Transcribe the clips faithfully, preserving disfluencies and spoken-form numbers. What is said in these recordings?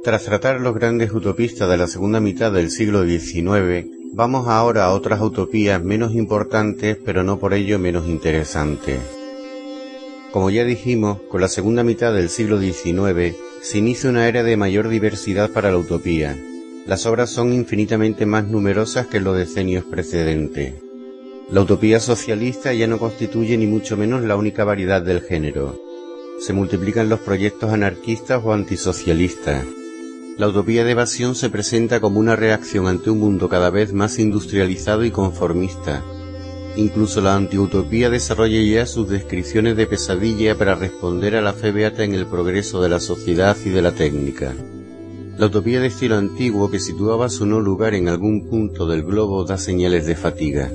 Tras tratar los grandes utopistas de la segunda mitad del siglo diecinueve, vamos ahora a otras utopías menos importantes, pero no por ello menos interesantes. Como ya dijimos, con la segunda mitad del siglo diecinueve se inicia una era de mayor diversidad para la utopía. Las obras son infinitamente más numerosas que en los decenios precedentes. La utopía socialista ya no constituye ni mucho menos la única variedad del género. Se multiplican los proyectos anarquistas o antisocialistas. La utopía de evasión se presenta como una reacción ante un mundo cada vez más industrializado y conformista. Incluso la antiutopía desarrolla ya sus descripciones de pesadilla para responder a la fe beata en el progreso de la sociedad y de la técnica. La utopía de estilo antiguo, que situaba su no lugar en algún punto del globo, da señales de fatiga.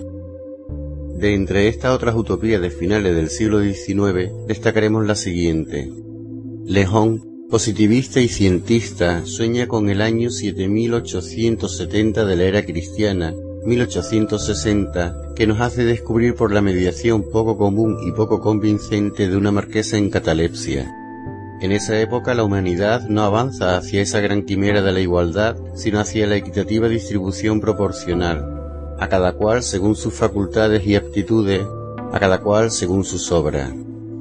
De entre estas otras utopías de finales del siglo diecinueve, destacaremos la siguiente. Lejon, positivista y cientista, sueña con el año siete mil ochocientos setenta de la era cristiana, mil ochocientos sesenta, que nos hace descubrir por la mediación poco común y poco convincente de una marquesa en catalepsia. En esa época la humanidad no avanza hacia esa gran quimera de la igualdad, sino hacia la equitativa distribución proporcional, a cada cual según sus facultades y aptitudes, a cada cual según sus obras.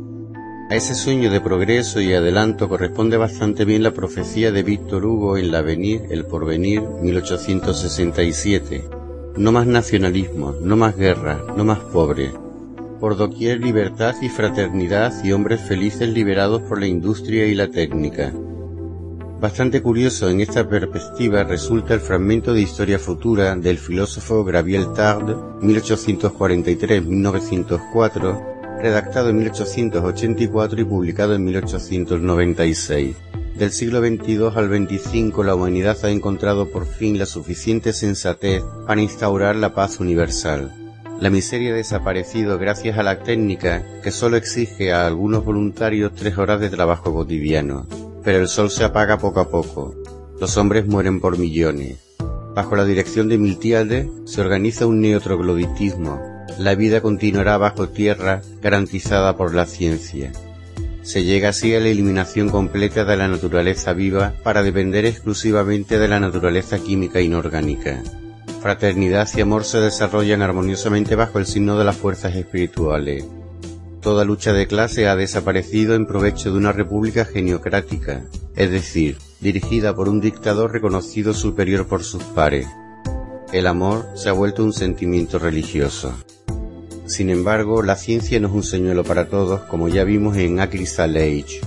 A ese sueño de progreso y adelanto corresponde bastante bien la profecía de Víctor Hugo en L'Avenir, El Porvenir, mil ochocientos sesenta y siete. No más nacionalismo, no más guerra, no más pobres. Por doquier libertad y fraternidad y hombres felices liberados por la industria y la técnica. Bastante curioso en esta perspectiva resulta el fragmento de Historia Futura del filósofo Gabriel Tarde, mil ochocientos cuarenta y tres a mil novecientos cuatro, redactado en mil ochocientos ochenta y cuatro y publicado en mil ochocientos noventa y seis. Del siglo veintidós al veinticinco la humanidad ha encontrado por fin la suficiente sensatez para instaurar la paz universal. La miseria ha desaparecido gracias a la técnica que solo exige a algunos voluntarios tres horas de trabajo cotidiano. Pero el sol se apaga poco a poco. Los hombres mueren por millones. Bajo la dirección de Miltiades se organiza un neotrogloditismo. La vida continuará bajo tierra, garantizada por la ciencia. Se llega así a la eliminación completa de la naturaleza viva para depender exclusivamente de la naturaleza química inorgánica. Fraternidad y amor se desarrollan armoniosamente bajo el signo de las fuerzas espirituales. Toda lucha de clase ha desaparecido en provecho de una república geniocrática, es decir, dirigida por un dictador reconocido superior por sus pares. El amor se ha vuelto un sentimiento religioso. Sin embargo, la ciencia no es un señuelo para todos, como ya vimos en A Crystal Age.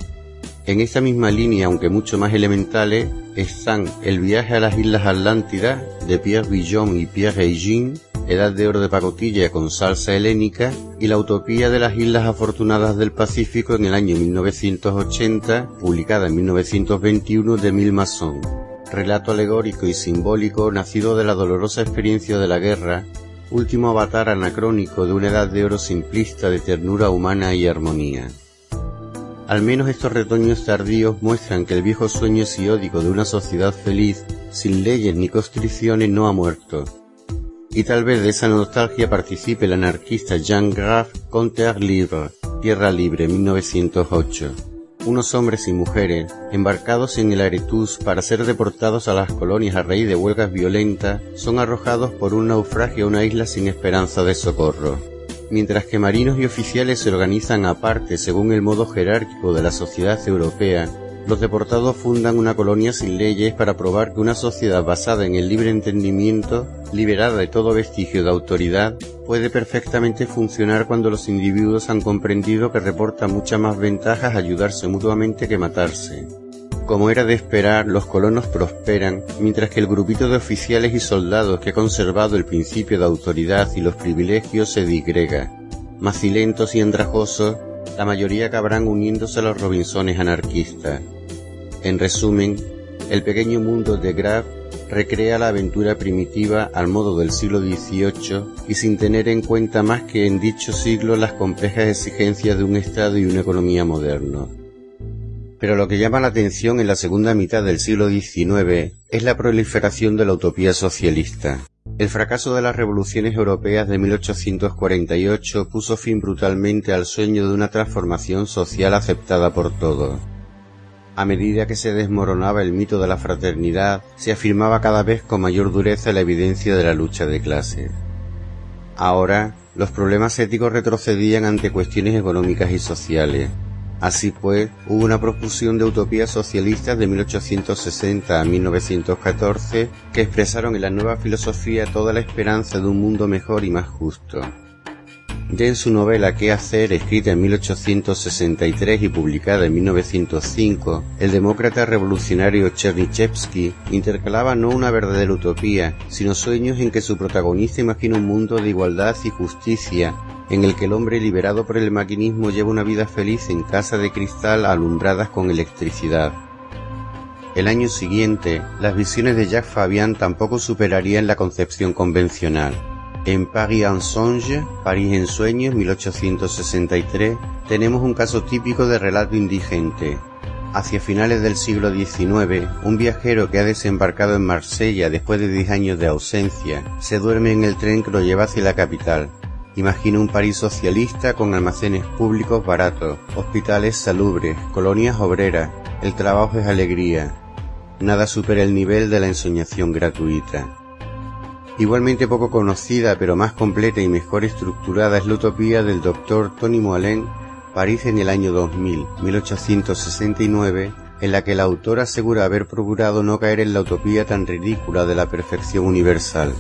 En esta misma línea, aunque mucho más elementales, están El viaje a las Islas Atlántidas, de Pierre Villon y Pierre Eugène, Edad de oro de pacotilla con salsa helénica, y La utopía de las Islas Afortunadas del Pacífico en el año mil novecientos ochenta, publicada en mil novecientos veintiuno de Emile Masson. Relato alegórico y simbólico nacido de la dolorosa experiencia de la guerra, último avatar anacrónico de una edad de oro simplista de ternura humana y armonía. Al menos estos retoños tardíos muestran que el viejo sueño hesiódico de una sociedad feliz, sin leyes ni constricciones, no ha muerto. Y tal vez de esa nostalgia participe el anarquista Jean Grave con Terre Libre, Tierra Libre, mil novecientos ocho. Unos hombres y mujeres, embarcados en el Aretus para ser deportados a las colonias a raíz de huelgas violentas, son arrojados por un naufragio a una isla sin esperanza de socorro. Mientras que marinos y oficiales se organizan aparte según el modo jerárquico de la sociedad europea, los deportados fundan una colonia sin leyes para probar que una sociedad basada en el libre entendimiento, liberada de todo vestigio de autoridad, puede perfectamente funcionar cuando los individuos han comprendido que reporta muchas más ventajas ayudarse mutuamente que matarse. Como era de esperar, los colonos prosperan, mientras que el grupito de oficiales y soldados que ha conservado el principio de autoridad y los privilegios se disgrega. Macilentos y andrajosos, la mayoría acabarán uniéndose a los Robinsones anarquistas. En resumen, el pequeño mundo de Grave recrea la aventura primitiva al modo del siglo dieciocho y sin tener en cuenta más que en dicho siglo las complejas exigencias de un Estado y una economía modernos. Pero lo que llama la atención en la segunda mitad del siglo diecinueve es la proliferación de la utopía socialista. El fracaso de las revoluciones europeas de mil ochocientos cuarenta y ocho puso fin brutalmente al sueño de una transformación social aceptada por todos. A medida que se desmoronaba el mito de la fraternidad, se afirmaba cada vez con mayor dureza la evidencia de la lucha de clases. Ahora, los problemas éticos retrocedían ante cuestiones económicas y sociales. Así pues, hubo una profusión de utopías socialistas de mil ochocientos sesenta a mil novecientos catorce que expresaron en la nueva filosofía toda la esperanza de un mundo mejor y más justo. Ya en su novela ¿Qué hacer?, escrita en mil ochocientos sesenta y tres y publicada en mil novecientos cinco, el demócrata revolucionario Chernyshevsky intercalaba no una verdadera utopía, sino sueños en que su protagonista imagina un mundo de igualdad y justicia, en el que el hombre liberado por el maquinismo lleva una vida feliz en casas de cristal alumbradas con electricidad. El año siguiente, las visiones de Jacques Fabian tampoco superarían la concepción convencional. En Paris en songe, París en sueños, mil ochocientos sesenta y tres, tenemos un caso típico de relato indigente. Hacia finales del siglo diecinueve, un viajero que ha desembarcado en Marsella después de diez años de ausencia, se duerme en el tren que lo lleva hacia la capital. Imagina un París socialista con almacenes públicos baratos, hospitales salubres, colonias obreras, el trabajo es alegría. Nada supera el nivel de la ensoñación gratuita. Igualmente poco conocida, pero más completa y mejor estructurada es la utopía del doctor Tony Moalen, París en el año dos mil, mil ochocientos sesenta y nueve, en la que el autor asegura haber procurado no caer en la utopía tan ridícula de la perfección universal.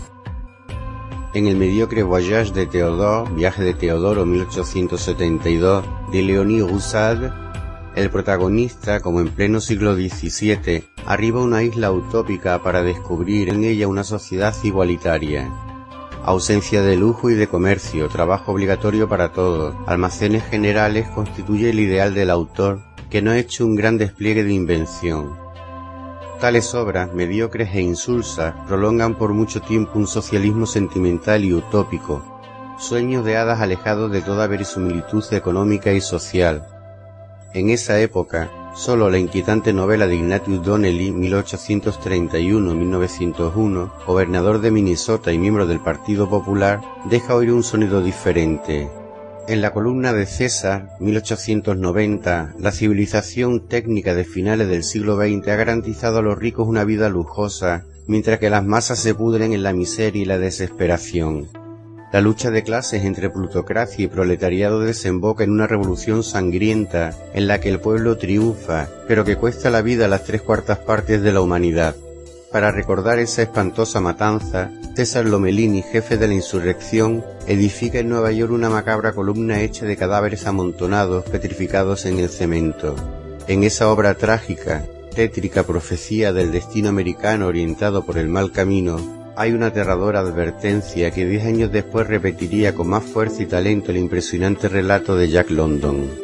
En el mediocre Voyage de Théodore, Viaje de Teodoro, mil ochocientos setenta y dos, de Léonie Roussade, el protagonista, como en pleno siglo diecisiete, arriba a una isla utópica para descubrir en ella una sociedad igualitaria. Ausencia de lujo y de comercio, trabajo obligatorio para todos, almacenes generales constituye el ideal del autor, que no ha hecho un gran despliegue de invención. Tales obras, mediocres e insulsas, prolongan por mucho tiempo un socialismo sentimental y utópico, sueños de hadas alejados de toda verisimilitud económica y social. En esa época, solo la inquietante novela de Ignatius Donnelly, mil ochocientos treinta y uno a mil novecientos uno, gobernador de Minnesota y miembro del Partido Popular, deja oír un sonido diferente. En la columna de César, mil ochocientos noventa, la civilización técnica de finales del siglo veinte ha garantizado a los ricos una vida lujosa, mientras que las masas se pudren en la miseria y la desesperación. La lucha de clases entre plutocracia y proletariado desemboca en una revolución sangrienta en la que el pueblo triunfa, pero que cuesta la vida a las tres cuartas partes de la humanidad. Para recordar esa espantosa matanza, César Lomelini, jefe de la insurrección, edifica en Nueva York una macabra columna hecha de cadáveres amontonados, petrificados en el cemento. En esa obra trágica, tétrica profecía del destino americano orientado por el mal camino, hay una aterradora advertencia que diez años después repetiría con más fuerza y talento el impresionante relato de Jack London.